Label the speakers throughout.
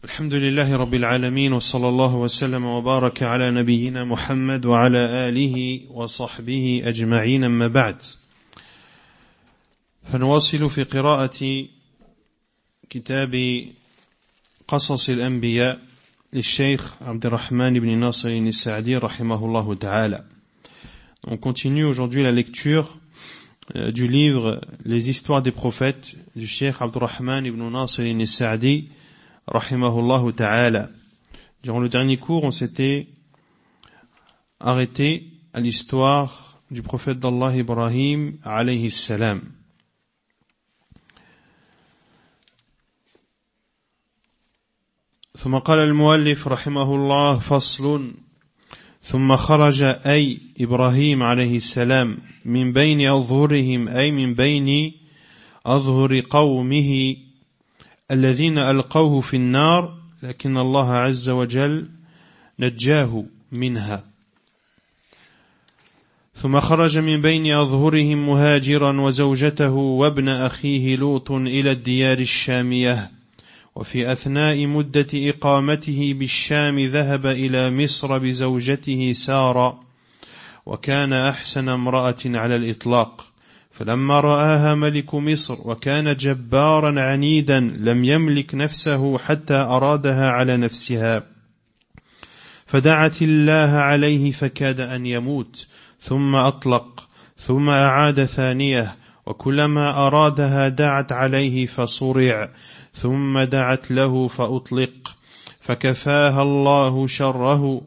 Speaker 1: الحمد لله رب العالمين وصلى الله وسلم وبارك على نبينا محمد وعلى آله وصحبه أجمعين أما بعد فنواصل في قراءة كتاب قصص الأنبياء للشيخ عبد الرحمن بن ناصر السعدي رحمه الله ta'ala. On continue aujourd'hui la lecture du livre Les histoires des prophètes du Cheikh Abdurrahman ibn Nasr al-Sa'di rahimahullah ta'ala. Durant le dernier cours, on s'était arrêté à l'histoire du prophète d'Allah Ibrahim alayhi salam. ثم قال المؤلف رحمه الله فصل ثم خرج أي إبراهيم عليه السلام من بين أظهرهم أي من بين أظهر قومه الذين ألقوه في النار لكن الله عز وجل نجاه منها ثم خرج من بين أظهرهم مهاجرا وزوجته وابن أخيه لوط إلى الديار الشامية وفي أثناء مدة إقامته بالشام ذهب إلى مصر بزوجته سارة وكان أحسن امرأة على الإطلاق فلما رآها ملك مصر وكان جبارا عنيدا لم يملك نفسه حتى أرادها على نفسها فدعت الله عليه فكاد أن يموت ثم أطلق ثم أعاد ثانية وكلما أرادها دعت عليه فصرع ثم دعت له فأطلق فكفاها الله شره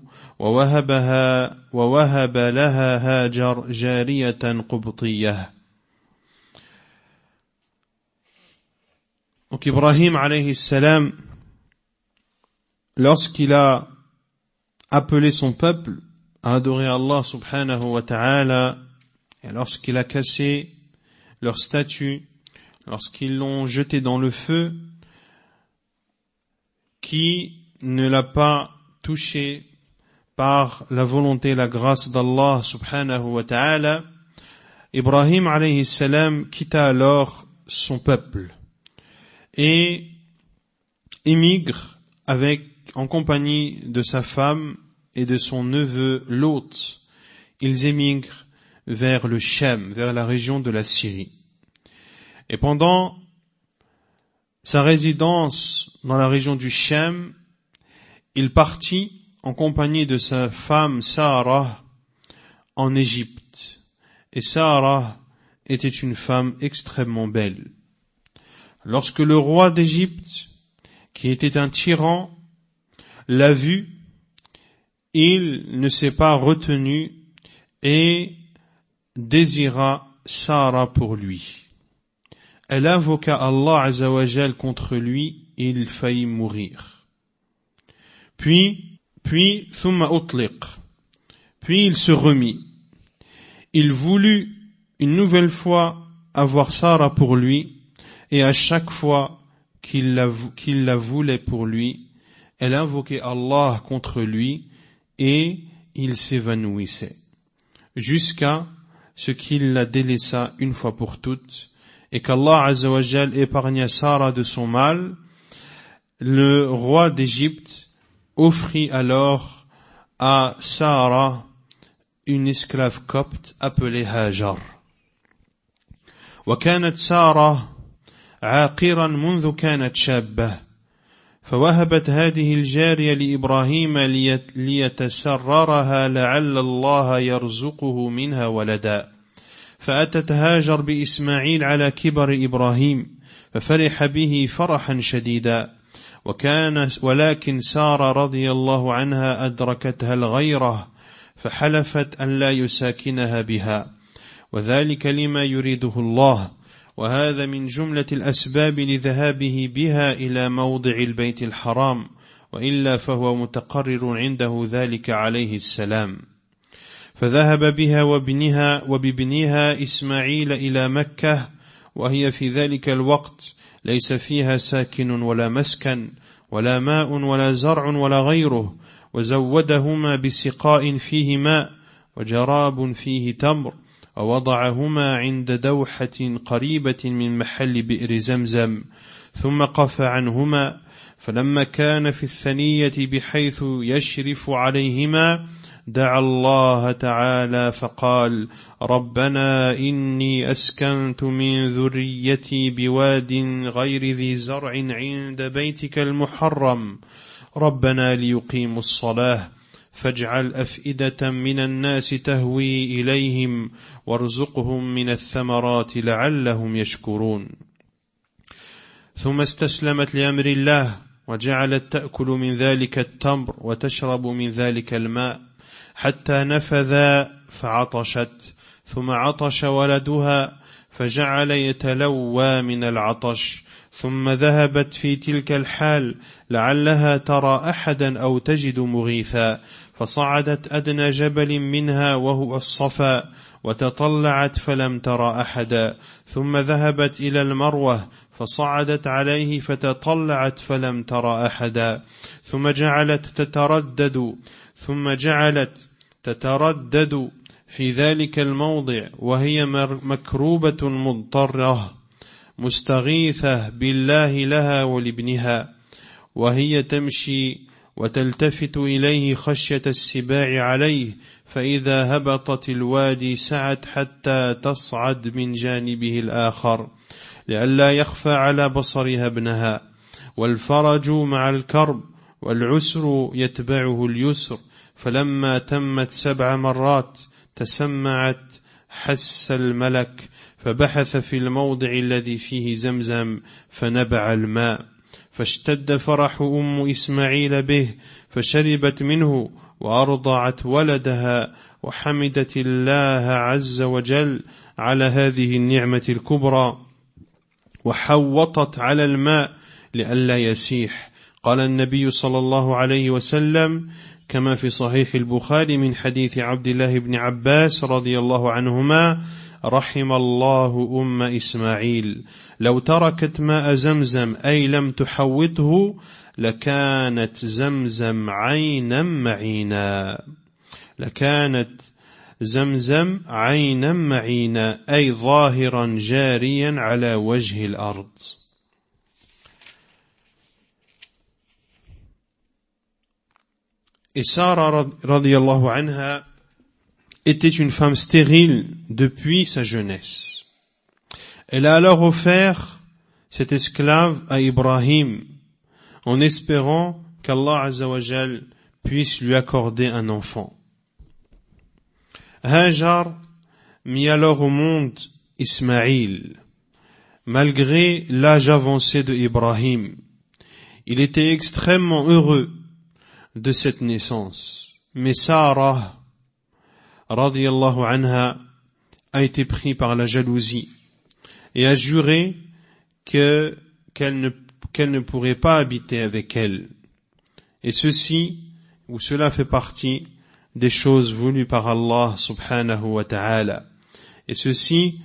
Speaker 1: ووهب لها هاجر جارية قبطية. Donc Ibrahim alayhi salam, lorsqu'il a appelé son peuple à adorer Allah subhanahu wa ta'ala, et lorsqu'il a cassé leurs statues, lorsqu'ils l'ont jeté dans le feu, qui ne l'a pas touché par la volonté et la grâce d'Allah subhanahu wa ta'ala, Ibrahim alayhi salam quitta alors son peuple et émigre en compagnie de sa femme et de son neveu Lot. Ils émigrent vers le Cham, vers la région de la Syrie. Et pendant sa résidence dans la région du Cham, il partit en compagnie de sa femme Sarah en Égypte. Et Sarah était une femme extrêmement belle. Lorsque le roi d'Égypte, qui était un tyran, l'a vue, il ne s'est pas retenu et désira Sarah pour lui. Elle invoqua Allah Azza wa Jal contre lui et il faillit mourir. Puis thumma utliq. Puis il se remit. Il voulut une nouvelle fois avoir Sarah pour lui. Et à chaque fois qu'il la voulait pour lui, elle invoquait Allah contre lui et il s'évanouissait. Jusqu'à ce qu'il la délaissa une fois pour toutes et qu'Allah Azza wa Jal épargna Sarah de son mal. Le roi d'Égypte offrit alors à Sarah une esclave copte appelée Hajar. وكانت سارة عاقرا منذ كانت شابة فوهبت هذه الجارية لإبراهيم ليتسررها لعل الله يرزقه منها ولدا فأتت هاجر بإسماعيل على كبر إبراهيم ففرح به فرحا شديدا ولكن سارة رضي الله عنها أدركتها الغيرة فحلفت أن لا يساكنها بها وذلك لما يريده الله وهذا من جملة الأسباب لذهابه بها إلى موضع البيت الحرام وإلا فهو متقرر عنده ذلك عليه السلام فذهب بها وبابنها إسماعيل إلى مكة وهي في ذلك الوقت ليس فيها ساكن ولا مسكن ولا ماء ولا زرع ولا غيره وزودهما بسقاء فيه ماء وجراب فيه تمر ووضعهما عند دوحة قريبة من محل بئر زمزم ثم قفى عنهما فلما كان في الثنية بحيث يشرف عليهما دعا الله تعالى فقال ربنا إني أسكنت من ذريتي بواد غير ذي زرع عند بيتك المحرم ربنا ليقيموا الصلاة فاجعل أفئدة من الناس تهوي إليهم وارزقهم من الثمرات لعلهم يشكرون ثم استسلمت لأمر الله وجعلت تأكل من ذلك التمر وتشرب من ذلك الماء حتى نفذ فعطشت ثم عطش ولدها فجعل يتلوى من العطش ثم ذهبت في تلك الحال لعلها ترى أحدا أو تجد مغيثا فصعدت أدنى جبل منها وهو الصفا وتطلعت فلم ترى أحدا ثم ذهبت إلى المروة فصعدت عليه فتطلعت فلم ترى أحدا ثم جعلت تتردد في ذلك الموضع وهي مكروبة مضطرة مستغيثة بالله لها ولابنها وهي تمشي وتلتفت إليه خشية السباع عليه فإذا هبطت الوادي سعت حتى تصعد من جانبه الآخر لئلا يخفى على بصرها ابنها والفرج مع الكرب والعسر يتبعه اليسر فلما تمت 7 مرات تسمعت حس الملك فبحث في الموضع الذي فيه زمزم فنبع الماء فاشتد فرح أم إسماعيل به فشربت منه وأرضعت ولدها وحمدت الله عز وجل على هذه النعمة الكبرى وحوطت على الماء لئلا يسيح قال النبي صلى الله عليه وسلم كما في صحيح البخاري من حديث عبد الله بن عباس رضي الله عنهما رحم الله أم إسماعيل لو تركت ماء زمزم أي لم تحوطه لكانت زمزم عينا معينا أي ظاهرا جاريا على وجه الأرض. Et Sarah radiyallahu anha était une femme stérile depuis sa jeunesse. Elle a alors offert cet esclave à Ibrahim en espérant qu'Allah Azza wa Jal puisse lui accorder un enfant. Hajar mit alors au monde Ismaïl. Malgré l'âge avancé de Ibrahim, il était extrêmement heureux de cette naissance. Mais Sarah, radiyallahu anha, a été pris par la jalousie et a juré qu'elle ne pourrait pas habiter avec elle. Et cela fait partie des choses voulues par Allah subhanahu wa ta'ala. Et ceci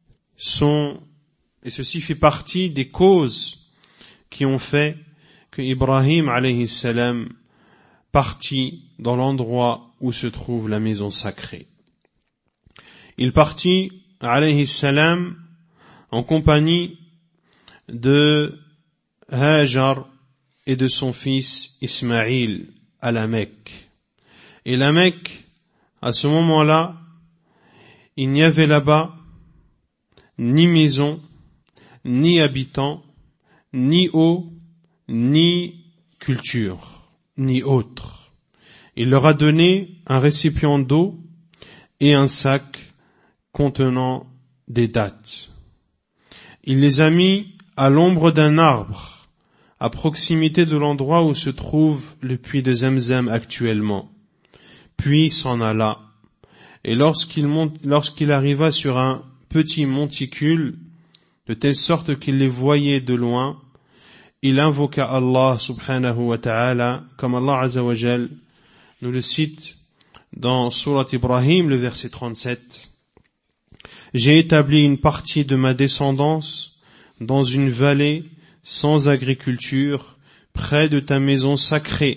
Speaker 1: fait partie des causes qui ont fait que Ibrahim alayhi salam partit dans l'endroit où se trouve la maison sacrée. Il partit alayhi salam en compagnie de Hajar et de son fils Ismaïl à la Mecque. Et la Mecque, à ce moment-là, il n'y avait là-bas ni maison, ni habitants, ni eau, ni culture, ni autre. Il leur a donné un récipient d'eau et un sac contenant des dattes. Il les a mis à l'ombre d'un arbre, à proximité de l'endroit où se trouve le puits de Zamzam actuellement. Puis s'en alla, et lorsqu'il arriva sur un petit monticule, de telle sorte qu'il les voyait de loin, il invoqua Allah subhanahu wa ta'ala, comme Allah azza wa jal nous le cite dans Surat Ibrahim, le verset 37. J'ai établi une partie de ma descendance dans une vallée sans agriculture, près de ta maison sacrée.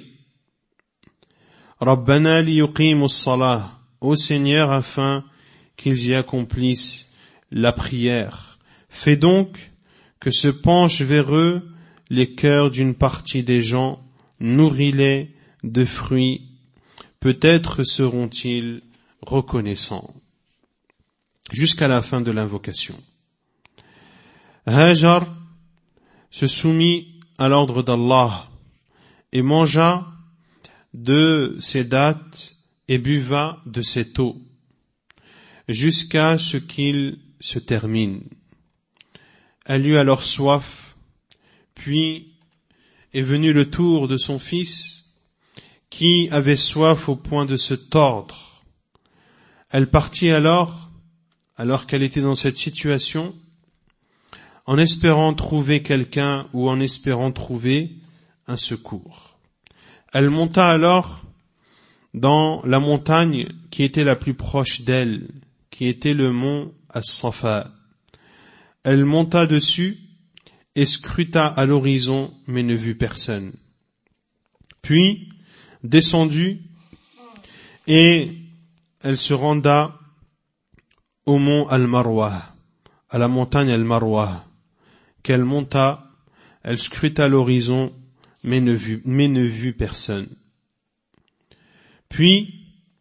Speaker 1: Rabbana liyuqimus salah, ô Seigneur, afin qu'ils y accomplissent la prière. Fais donc que se penchent vers eux les cœurs d'une partie des gens, nourris-les de fruits, peut-être seront-ils reconnaissants. Jusqu'à la fin de l'invocation. Hajar se soumit à l'ordre d'Allah et mangea de ses dattes et buva de cette eau, jusqu'à ce qu'il se termine. Elle eut alors soif, puis est venu le tour de son fils, qui avait soif au point de se tordre. Elle partit alors qu'elle était dans cette situation, en espérant trouver quelqu'un ou en espérant trouver un secours. Elle monta alors dans la montagne qui était la plus proche d'elle, qui était le mont As-Safa. Elle monta dessus et scruta à l'horizon, mais ne vit personne. Puis, descendue, et elle se renda au mont Al-Marwa, à la montagne Al-Marwa, qu'elle monta, elle scruta l'horizon, mais ne vit personne. Puis,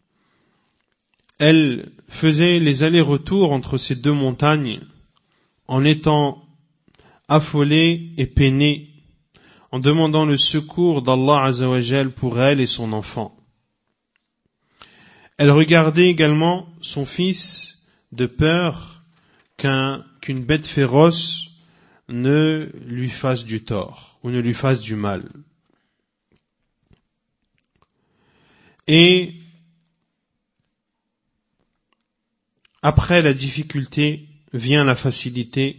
Speaker 1: elle faisait les allers-retours entre ces deux montagnes, en étant affolée et peinée, en demandant le secours d'Allah Azza wa Jal pour elle et son enfant. Elle regardait également son fils de peur qu'une bête féroce ne lui fasse du tort ou ne lui fasse du mal. Et après la difficulté vient la facilité.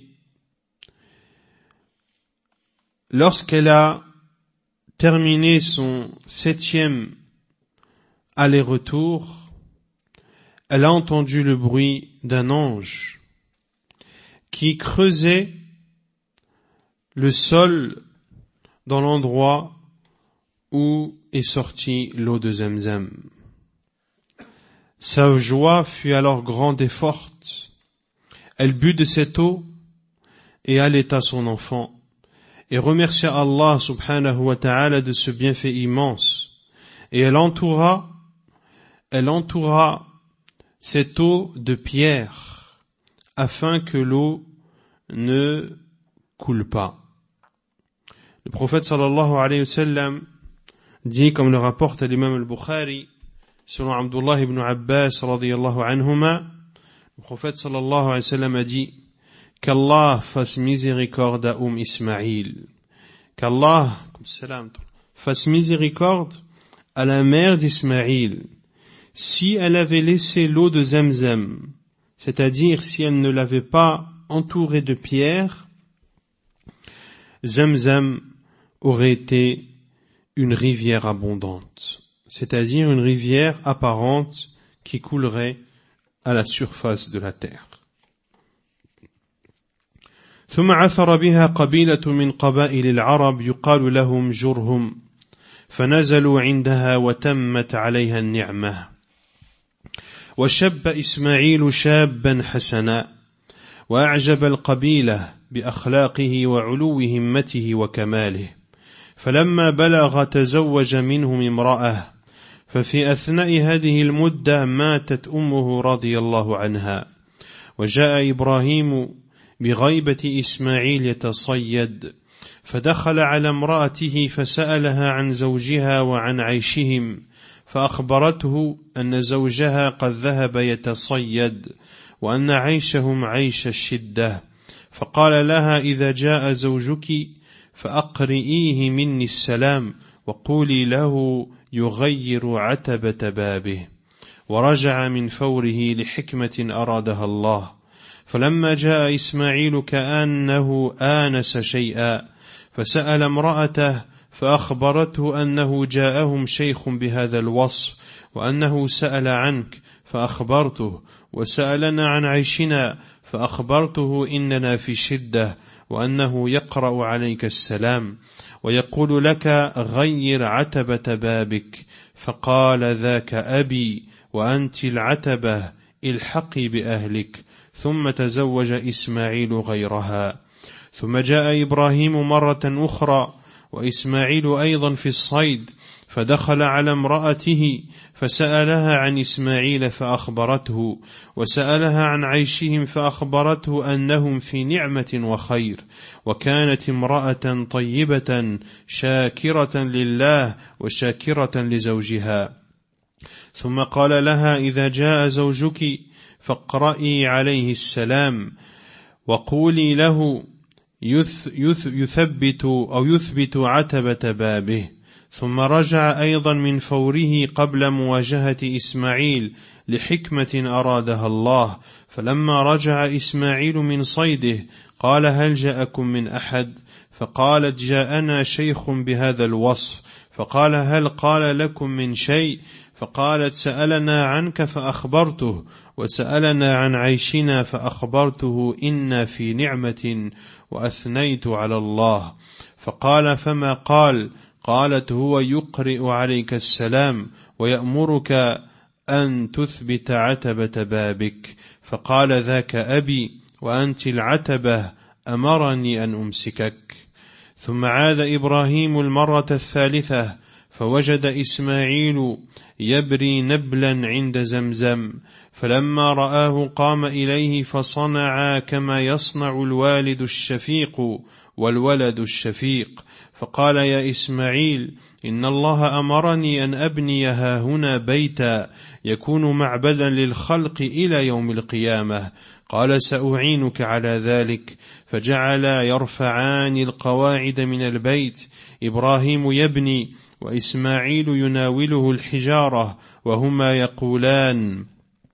Speaker 1: Lorsqu'elle a terminé son 7e aller-retour, elle a entendu le bruit d'un ange qui creusait le sol dans l'endroit où est sortie l'eau de Zamzam. Sa joie fut alors grande et forte. Elle but de cette eau et allaita son enfant et remercia Allah subhanahu wa ta'ala de ce bienfait immense. Et elle entoura cette eau de pierre afin que l'eau ne coule pas. Le prophète sallallahu alayhi wa sallam dit, comme le rapporte l'imam al-Bukhari, selon Abdullah ibn Abbas radiyallahu anhuma, le prophète sallallahu alayhi wa sallam a dit qu'Allah fasse miséricorde à Ismaïl, qu'Allah fasse miséricorde à la mère d'Ismaïl, si elle avait laissé l'eau de Zamzam, c'est-à-dire si elle ne l'avait pas entourée de pierres, Zamzam aurait été une rivière abondante, c'est-à-dire une rivière apparente qui coulerait à la surface de la terre. ثم عثر بها قبيلة من قبائل العرب يقال لهم جرهم فنزلوا عندها وتمت عليها النعمة وشب إسماعيل شابا حسنا وأعجب القبيلة بأخلاقه وعلو همته وكماله فلما بلغ تزوج منهم امرأة ففي أثناء هذه المدة ماتت أمه رضي الله عنها وجاء إبراهيم بغيبة إسماعيل يتصيد فدخل على امرأته فسألها عن زوجها وعن عيشهم فأخبرته أن زوجها قد ذهب يتصيد وأن عيشهم عيش الشدة فقال لها إذا جاء زوجك فأقرئيه مني السلام وقولي له يغير عتبة بابه ورجع من فوره لحكمة أرادها الله فلما جاء إسماعيل كأنه آنس شيئا فسأل امرأته فأخبرته أنه جاءهم شيخ بهذا الوصف وأنه سأل عنك فأخبرته وسألنا عن عيشنا فأخبرته إننا في شدة وأنه يقرأ عليك السلام ويقول لك غير عتبة بابك فقال ذاك أبي وأنت العتبة الحقي بأهلك ثم تزوج إسماعيل غيرها ثم جاء إبراهيم مرة أخرى وإسماعيل أيضا في الصيد، فدخل على امرأته فسألها عن إسماعيل فأخبرته، وسألها عن عيشهم فأخبرته أنهم في نعمة وخير، وكانت امرأة طيبة شاكرة لله وشاكرة لزوجها. ثم قال لها: إذا جاء زوجك فاقرئي عليه السلام وقولي له يثبت عتبة بابه. ثم رجع أيضا من فوره قبل مواجهة إسماعيل لحكمة أرادها الله، فلما رجع إسماعيل من صيده قال: هل جاءكم من أحد؟ فقالت: جاءنا شيخ بهذا الوصف. فقال: هل قال لكم من شيء؟ فقالت: سألنا عنك فأخبرته، وسألنا عن عيشنا فأخبرته إنا في نعمة وأثنيت على الله. فقال: فما قال؟ قالت: هو يقرئ عليك السلام ويأمرك أن تثبت عتبة بابك. فقال: ذاك أبي وأنت العتبة أمرني أن أمسكك. ثم عاد إبراهيم المرة الثالثة فوجد إسماعيل يبري نبلا عند زمزم، فلما رآه قام إليه فصنع كما يصنع الوالد الشفيق والولد الشفيق، فقال: يا إسماعيل، إن الله أمرني أن أبني هاهنا بيتا يكون معبدا للخلق إلى يوم القيامة. قال: سأعينك على ذلك. فجعل يرفعان القواعد من البيت، إبراهيم يبني وإسماعيل يناوله الحجارة، وهما يقولان: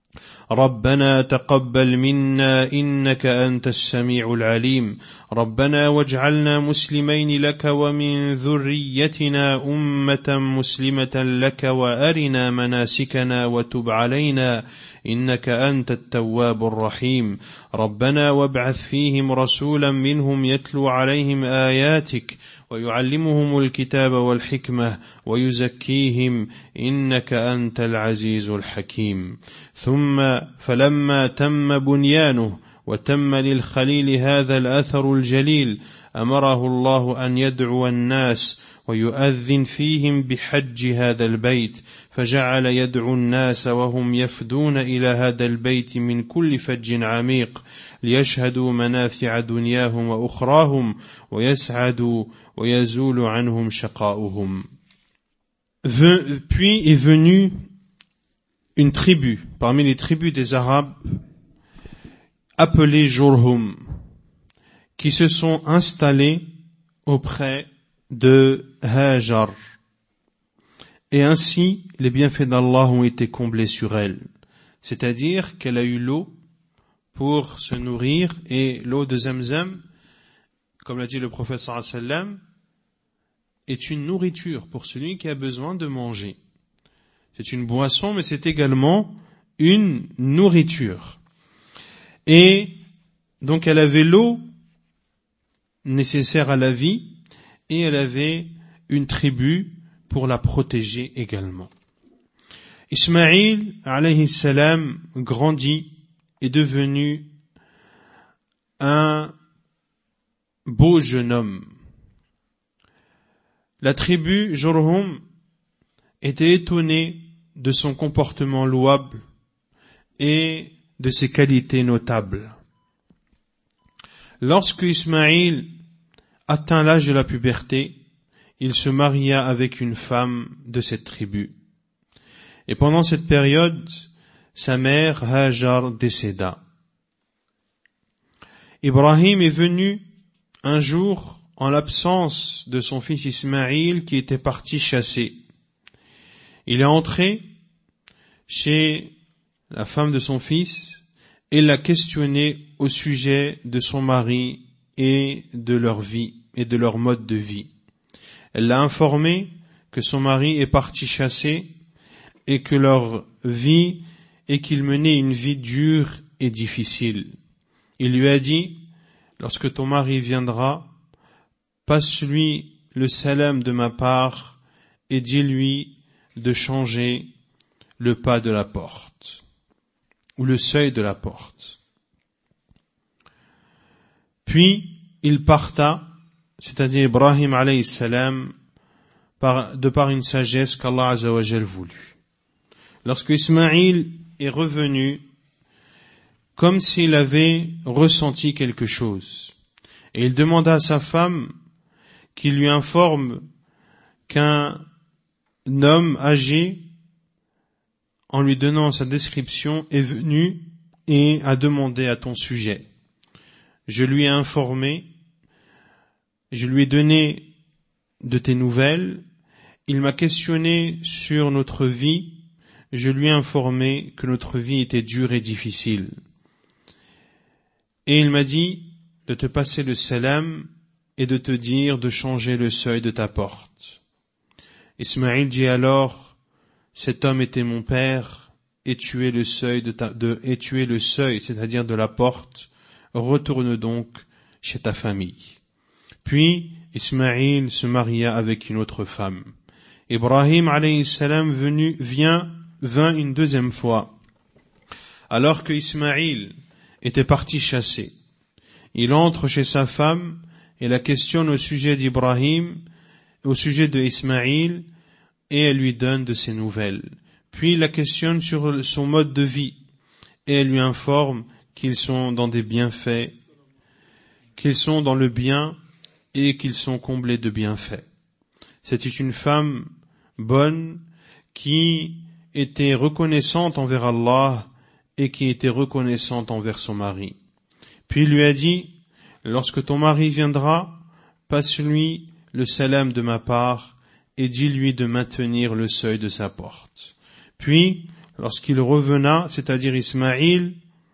Speaker 1: ربنا تقبل منا إنك أنت السميع العليم، ربنا واجعلنا مسلمين لك ومن ذريتنا أمة مسلمة لك وأرنا مناسكنا وتب علينا إنك أنت التواب الرحيم، ربنا وابعث فيهم رسولا منهم يتلو عليهم آياتك ويعلمهم الكتاب والحكمة ويزكيهم إنك أنت العزيز الحكيم. ثم فلما تم بنيانه وتم للخليل هذا الأثر الجليل أمره الله أن يدعو الناس ويؤذن فيهم بحج هذا البيت، فجعل يدعو الناس وهم يفدون إلى هذا البيت من كل فج عميق ليشهدوا منافع دنياهم وأخراهم ويسعدوا ويزول عنهم شقاؤهم. Puis est venue une tribu parmi les tribus des Arabes appelée Jurhum, qui se sont installés auprès de Hajar. Et ainsi, les bienfaits d'Allah ont été comblés sur elle. C'est-à-dire qu'elle a eu l'eau pour se nourrir, et l'eau de Zamzam, comme l'a dit le prophète sallallahu alayhi wa sallam, est une nourriture pour celui qui a besoin de manger. C'est une boisson, mais c'est également une nourriture. Et donc elle avait l'eau nécessaire à la vie, et elle avait une tribu pour la protéger également. Ismaïl, alayhi salam, grandit, est devenu un beau jeune homme. La tribu Jurhum était étonnée de son comportement louable et de ses qualités notables. Lorsque Ismaïl atteint l'âge de la puberté, il se maria avec une femme de cette tribu. Et pendant cette période, sa mère Hajar décéda. Ibrahim est venu un jour en l'absence de son fils Ismaïl qui était parti chasser. Il est entré chez la femme de son fils et l'a questionné au sujet de son mari et de leur vie et de leur mode de vie. Elle l'a informé que son mari est parti chasser et que leur vie et qu'ils menaient une vie dure et difficile. Il lui a dit: lorsque ton mari viendra, passe-lui le salam de ma part et dis-lui de changer le pas de la porte ou le seuil de la porte. Puis il parta, c'est-à-dire Ibrahim alayhi salam, de par une sagesse qu'Allah Azza wa Jal voulut. Lorsque Ismaïl est revenu, comme s'il avait ressenti quelque chose, et il demanda à sa femme qu'il lui informe qu'un homme âgé, en lui donnant sa description, est venu et a demandé à ton sujet. Je lui ai informé, je lui ai donné de tes nouvelles, il m'a questionné sur notre vie, je lui ai informé que notre vie était dure et difficile. Et il m'a dit de te passer le salam et de te dire de changer le seuil de ta porte. Ismaïl dit alors, cet homme était mon père, et tu es le seuil c'est-à-dire de la porte, retourne donc chez ta famille. Puis, Ismaïl se maria avec une autre femme. Ibrahim alayhi salam vint une deuxième fois. Alors que Ismaïl était parti chasser, il entre chez sa femme et la questionne au sujet d'Ibrahim, au sujet de Ismaïl, et elle lui donne de ses nouvelles. Puis il la questionne sur son mode de vie, et elle lui informe qu'ils sont dans des bienfaits, qu'ils sont dans le bien, et qu'ils sont comblés de bienfaits. C'était une femme bonne, qui était reconnaissante envers Allah, et qui était reconnaissante envers son mari. Puis il lui a dit, lorsque ton mari viendra, passe-lui le salam de ma part, et dis-lui de maintenir le seuil de sa porte. Puis, lorsqu'il revena, c'est-à-dire Ismaïl,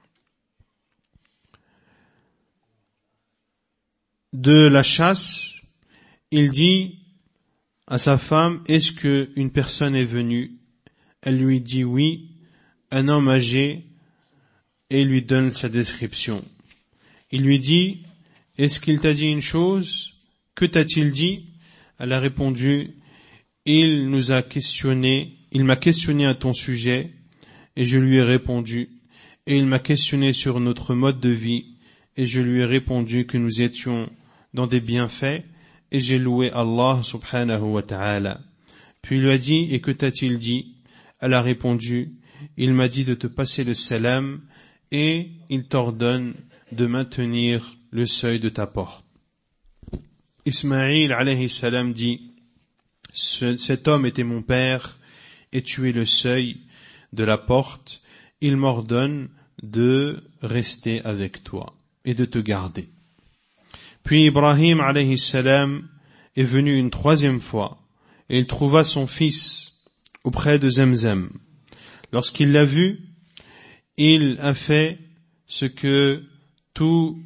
Speaker 1: de la chasse, il dit à sa femme, est-ce que une personne est venue? Elle lui dit oui, un homme âgé, et lui donne sa description. Il lui dit, est-ce qu'il t'a dit une chose? Que t'a-t-il dit? Elle a répondu, il m'a questionné à ton sujet, et je lui ai répondu, et il m'a questionné sur notre mode de vie, et je lui ai répondu que nous étions dans des bienfaits, et j'ai loué Allah subhanahu wa ta'ala. Puis il lui a dit, et que t'a-t-il dit? Elle a répondu, il m'a dit de te passer le salam, et il t'ordonne de maintenir le seuil de ta porte. Ismaïl alayhi salam dit, cet homme était mon père, et tu es le seuil de la porte, il m'ordonne de rester avec toi et de te garder. Puis Ibrahim alayhi salam est venu une troisième fois, et il trouva son fils auprès de Zemzem. Lorsqu'il l'a vu, il a fait ce que tout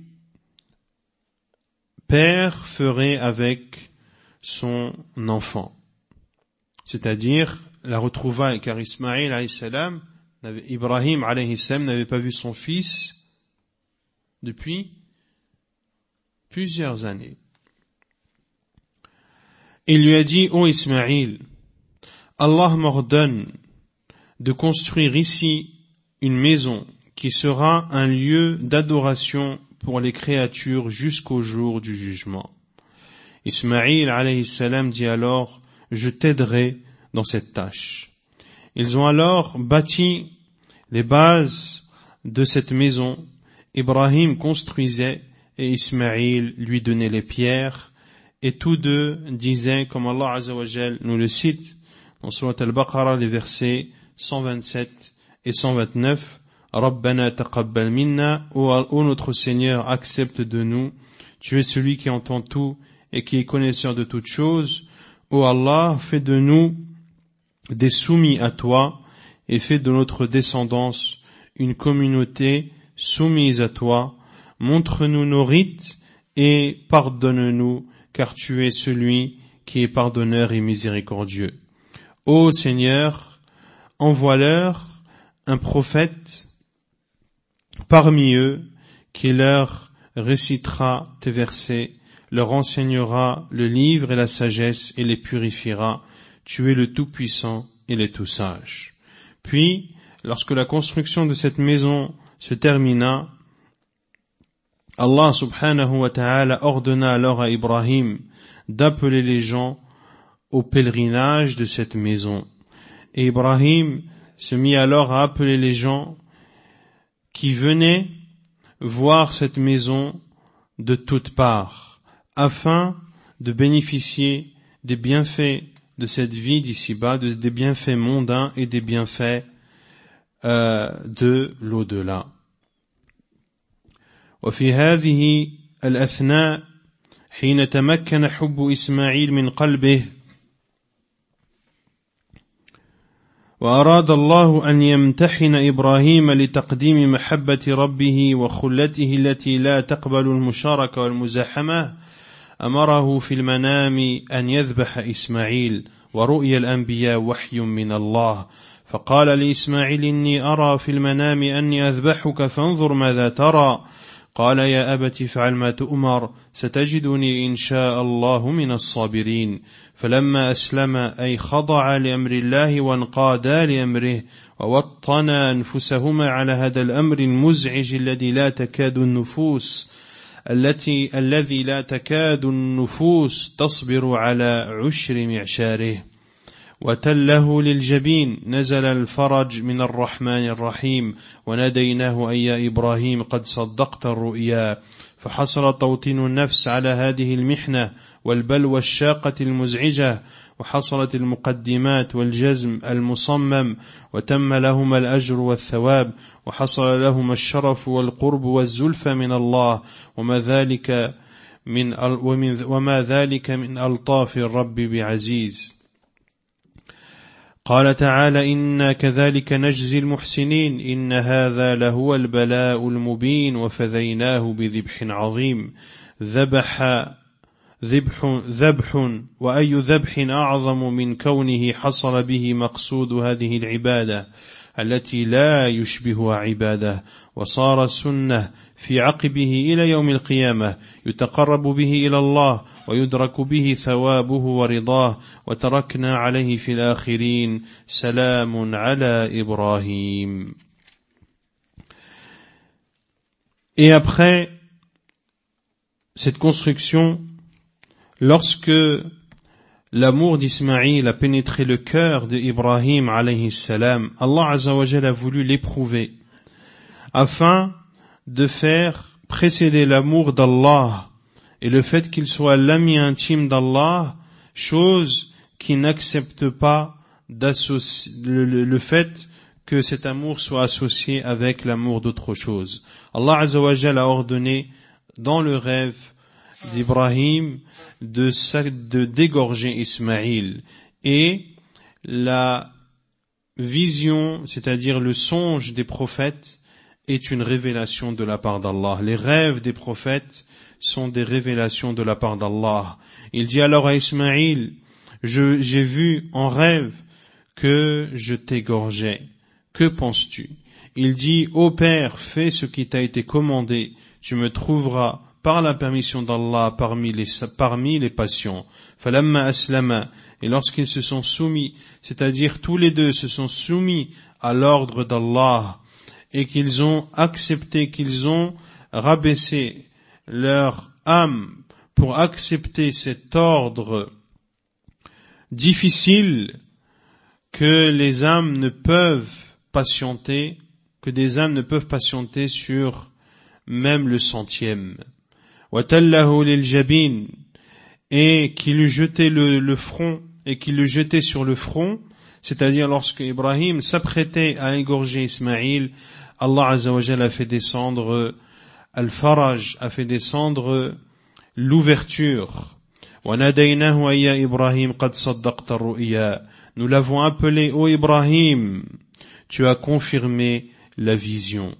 Speaker 1: père ferait avec son enfant. C'est-à-dire, la retrouvaille, car Ismaïl alayhi salam, Ibrahim alayhi salam n'avait pas vu son fils depuis plusieurs années. Il lui a dit, ô Ismaïl, Allah m'ordonne de construire ici une maison qui sera un lieu d'adoration pour les créatures jusqu'au jour du jugement. Ismaïl alayhi salam dit alors, je t'aiderai dans cette tâche. Ils ont alors bâti les bases de cette maison. Ibrahim construisait et Ismaïl lui donnait les pierres, et tous deux disaient, comme Allah Azza wa Jal nous le cite dans Surat Al-Baqarah, les versets 127 et 129, Rabbana taqabbal minna, ô notre Seigneur, accepte de nous, tu es celui qui entend tout et qui est connaisseur de toutes choses. Ô Allah, fais de nous des soumis à toi et fais de notre descendance une communauté soumise à toi. Montre-nous nos rites et pardonne-nous, car tu es celui qui est pardonneur et miséricordieux. Ô Seigneur, envoie-leur un prophète parmi eux qui leur récitera tes versets, leur enseignera le livre et la sagesse et les purifiera. Tu es le Tout-Puissant et le Tout-Sage. Puis, lorsque la construction de cette maison se termina, Allah subhanahu wa ta'ala ordonna alors à Ibrahim d'appeler les gens au pèlerinage de cette maison. Et Ibrahim se mit alors à appeler les gens qui venaient voir cette maison de toutes parts, afin de bénéficier des bienfaits de cette vie d'ici-bas, des bienfaits mondains et des bienfaits de l'au-delà. وفي هذه الأثناء حين تمكن حب إسماعيل من قلبه وأراد الله أن يمتحن إبراهيم لتقديم محبة ربه وخلته التي لا تقبل المشاركة والمزاحمة أمره في المنام أن يذبح إسماعيل ورؤيا الأنبياء وحي من الله فقال لإسماعيل إني أرى في المنام أني أذبحك فانظر ماذا ترى قال يا أبت افعل ما تؤمر ستجدني إن شاء الله من الصابرين فلما أسلم أي خضع لأمر الله وانقادا لأمره ووطنا أنفسهما على هذا الأمر المزعج الذي لا تكاد النفوس تصبر على عشر معشاره وتله للجبين نزل الفرج من الرحمن الرحيم وناديناه أي يا إبراهيم قد صدقت الرؤيا فحصل توطين النفس على هذه المحنة والبلوى الشاقة المزعجة وحصلت المقدمات والجزم المصمم وتم لهما الأجر والثواب وحصل لهما الشرف والقرب والزلفى من الله وما ذلك من ألطاف الرب بعزيز قال تعالى إنا كذلك نجزي المحسنين إن هذا لهو البلاء المبين وفديناه بذبح عظيم ذبح وأي ذبح أعظم من كونه حصل به مقصود هذه العبادة التي لا يشبهها عبادة وصار سنة في عقبه إلى يوم القيامة يتقرب به إلى الله ويدرك به ثوابه ورضاه وتركنا عليه في الآخرين سلام على إبراهيم. Et après cette construction, lorsque l'amour d'Ismaïl a pénétré le cœur d'Ibrahim alayhi salam, Allah azza wa jalla a voulu l'éprouver afin de faire précéder l'amour d'Allah et le fait qu'il soit l'ami intime d'Allah, chose qui n'accepte pas le fait que cet amour soit associé avec l'amour d'autre chose. Allah azza wa jalla a ordonné dans le rêve d'Ibrahim de dégorger Ismaïl et la vision, c'est-à-dire le songe des prophètes est une révélation de la part d'Allah. Les rêves des prophètes sont des révélations de la part d'Allah. Il dit alors à Ismaïl, j'ai vu en rêve que je t'égorgeais. Que penses-tu? Il dit, ô Père, fais ce qui t'a été commandé. Tu me trouveras par la permission d'Allah parmi les patients. Falamma aslama, et lorsqu'ils se sont soumis, c'est-à-dire tous les deux se sont soumis à l'ordre d'Allah, et qu'ils ont accepté, qu'ils ont rabaissé leur âme pour accepter cet ordre difficile que les âmes ne peuvent patienter, que des âmes ne peuvent patienter sur même le centième. وَتَلَّهُ لِلْجَبِينِ, et qu'il lui jetait le front, et qu'il le jetait sur le front, c'est-à-dire lorsque Ibrahim s'apprêtait à égorger Ismaïl, Allah Azza wa Jalla a fait descendre al-faraj, a fait descendre l'ouverture. وَنَادَيْنَاهُ أَيَّا إِبْرَاهِيمَ قَدْ صَدَّقْتَ الرُّؤْيَا. Nous l'avons appelé, ô Ibrahim, tu as confirmé la vision.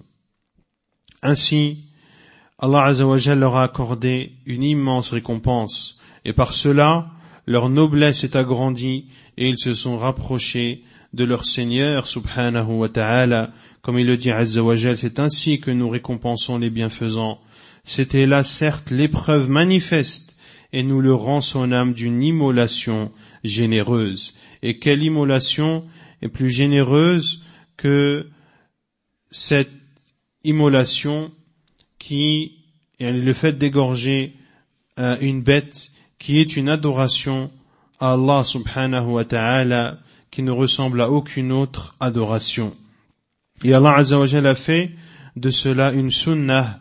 Speaker 1: Ainsi, Allah Azza wa Jalla leur a accordé une immense récompense, et par cela, leur noblesse est agrandie, et ils se sont rapprochés de leur Seigneur, subhanahu wa ta'ala. Comme il le dit Azza wa Jalla, c'est ainsi que nous récompensons les bienfaisants. C'était là certes l'épreuve manifeste, et nous le rançonnâmes d'une immolation généreuse. Et quelle immolation est plus généreuse que cette immolation qui le fait d'égorger une bête qui est une adoration à Allah subhanahu wa ta'ala qui ne ressemble à aucune autre adoration. Et Allah azza wa jalla a fait de cela une sunnah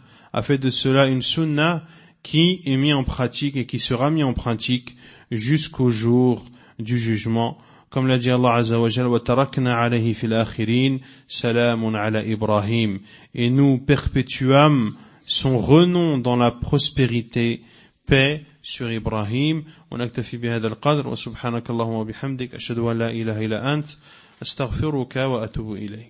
Speaker 1: qui est mise en pratique et qui sera mise en pratique jusqu'au jour du jugement. Comme l'a dit Allah azza wa jalla, wa tarakna alayhi fil akhirin, salamun ala Ibrahim. Et nous perpétuâmes son renom dans la prospérité, paix sur Ibrahim. ونكتفي بهذا القدر وسبحانك اللهم وبحمدك أشهد أن لا إله إلا أنت أستغفرك وأتوب إليك.